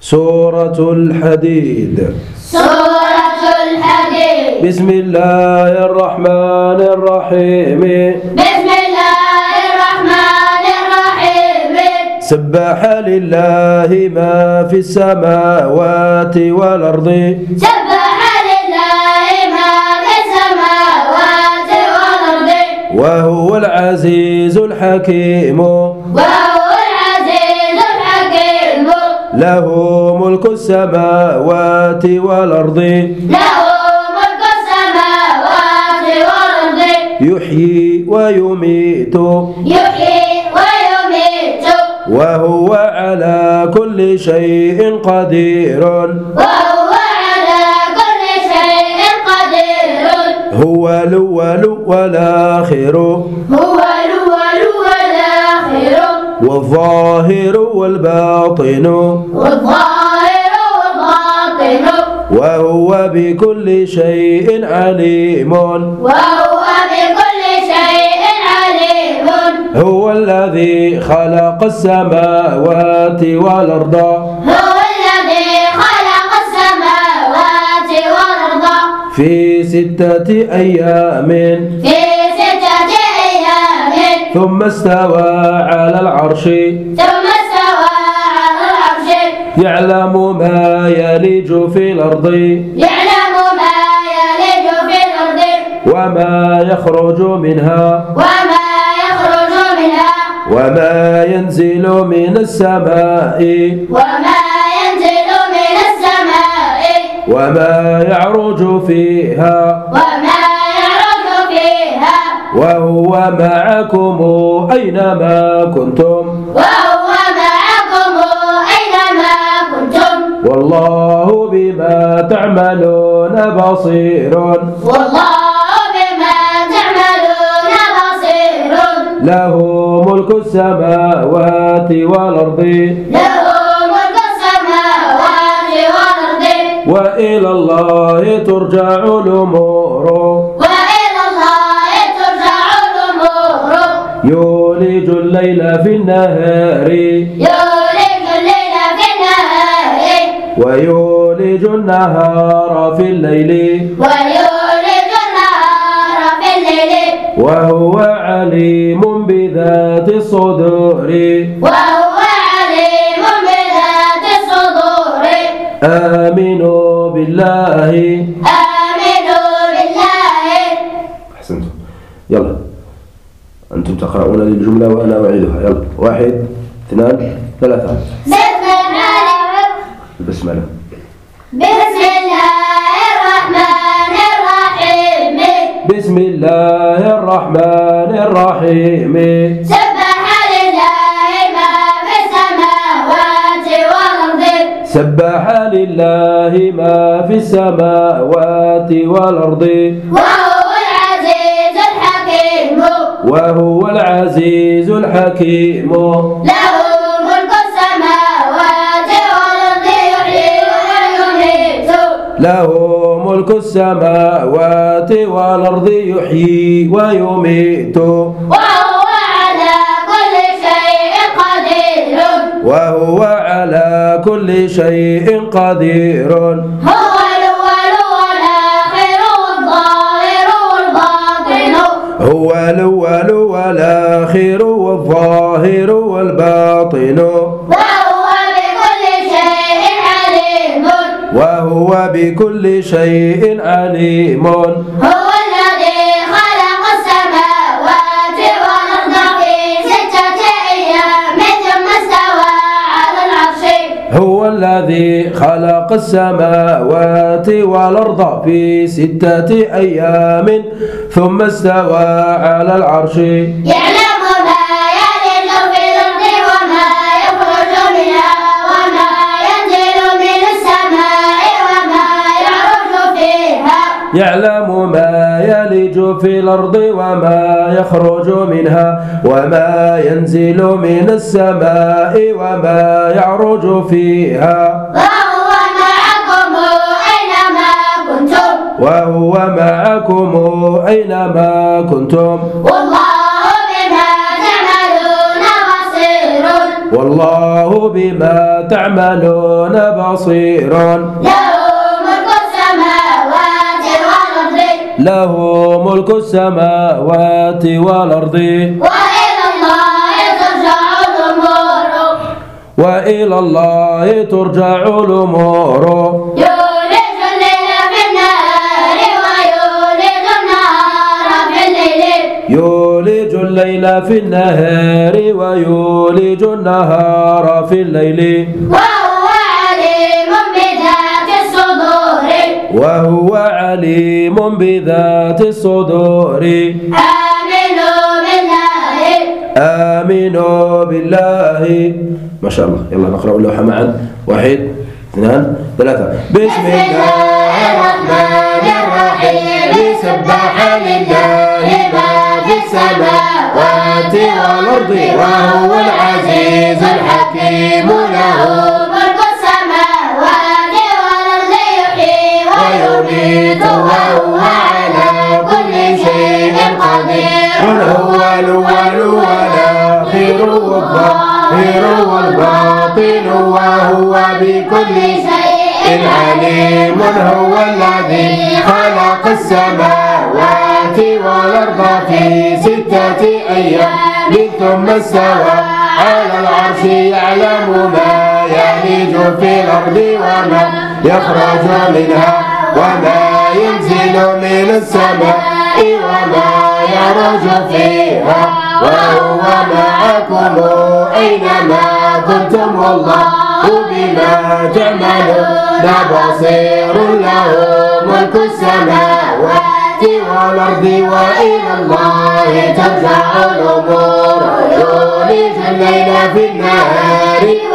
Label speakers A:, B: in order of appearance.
A: سورة الحديد.
B: سورة الحديد.
A: بسم الله الرحمن الرحيم.
B: بسم الله الرحمن الرحيم.
A: سبح لله ما في السماوات والأرض.
B: سبح لله ما في السماوات والأرض.
A: وهو العزيز الحكيم.
B: وهو العزيز الحكيم.
A: له ملك السماوات والأرض.
B: له ملك السماوات والأرض.
A: يحيي ويميت.
B: يحيي ويميت.
A: وهو على كل شيء قدير.
B: وهو على كل شيء قدير.
A: هو الأول والآخر.
B: هو الأول والآخر.
A: والظاهر والباطن.
B: والظاهر والباطن.
A: وهو بكل شيء عليم.
B: وهو بكل شيء عليم.
A: هو الذي خلق السماوات والأرض.
B: هو الذي خلق السماوات والأرض
A: في 6 أيام.
B: في 6 أيام.
A: ثم استوى على العرش.
B: ثم استوى على العرش.
A: يعلم ما يلج في الأرض.
B: يعلم ما يلج في الأرض.
A: وما يخرج منها.
B: وما يخرج منها.
A: وما ينزل من السماء.
B: وما ينزل من السماء.
A: وما يعرج فيها.
B: وما يعرج فيها.
A: وهو معكم أينما كنتم.
B: وهو معكم أينما كنتم.
A: والله بما تعملون بصير.
B: والله بما تعملون بصير.
A: له ملك السماوات والأرض.
B: له ملك السماوات والأرض.
A: وإلى الله ترجع الأمور.
B: وإلى الله ترجع الأمور.
A: يولج الليل في النهار.
B: يولج الليل في النهار.
A: ويولج النهار في الليل.
B: ويولج النهار في الليل.
A: وهو عليم بذات الصدور.
B: وهو عليم بذات الصدور.
A: آمنوا بالله.
B: آمنوا بالله.
A: أحسنتم. يلا أنتم تقرؤون الجملة وأنا أعيدها. يلا 1 2 3. البسملة.
B: بسم الله الرحمن الرحيم.
A: بسم الله الرحمن الرحيم.
B: سبح لله ما في السماوات والأرض.
A: سبح لله ما في السماوات والأرض.
B: وهو العزيز الحكيم.
A: وهو العزيز الحكيم.
B: له ملك السماوات والأرض. يحيي ويميت.
A: له ملك السماوات والأرض. يحيي ويميت.
B: وهو على كل شيء قدير.
A: وهو على كل شيء قدير.
B: هو الأول والآخر والظاهر والباطن.
A: هو الأول والآخر والظاهر والباطن.
B: وهو بكل شيء عليم.
A: وهو بكل شيء عليم.
B: هو الذي خلق السماوات والأرض في 6 أيام. ثم استوى على العرش.
A: هو الذي خلق السماوات والأرض في 6 أيام ثم استوى على العرش.
B: يعلم ما يلج في الأرض وما يخرج منها. وما ينزل من السماء وما يعرج فيها.
A: يعلم ما يلج في الأرض وما يخرج منها. وما ينزل من السماء وما يعرج فيها.
B: وهو معكم أينما كنتم.
A: وهو معكم أينما كنتم.
B: والله بما تعملون بصير.
A: والله بما تعملون بصير. له ملك السماوات والأرض وإلى الله ترجع الأمور.
B: يولج الليل في النهار ويولج النهار في الليل.
A: يولج الليل في النهار ويولج النهار في الليل.
B: وهو عليم بذات الصدور.
A: وهو عليم بذات الصدور. آمنوا بالله. ما شاء الله. يلا نقرأ اللوحة معا. 1 2 3. بسم الله الرحمن الرحيم. سبح لله ما في السماوات والأرض وهو العزيز الحكيم. له
B: ملك السماوات والأرض يحيي
A: ويميت وهو على كل شيء قدير. هو الأول والآخر والظاهر والباطن وهو بكل شيء عليم. هو الذي خلق السماوات والأرض في 6 أيام ثم استوى على العرش. يعلم ما يلج في الأرض وما يخرج منها وما ينزل من السماء وما يعرج فيها وهو معكم أينما كنتم والله بما تعملون بصير. له ملك السماوات والأرض وإلى الله ترجع الأمور. يولج الليل في النهار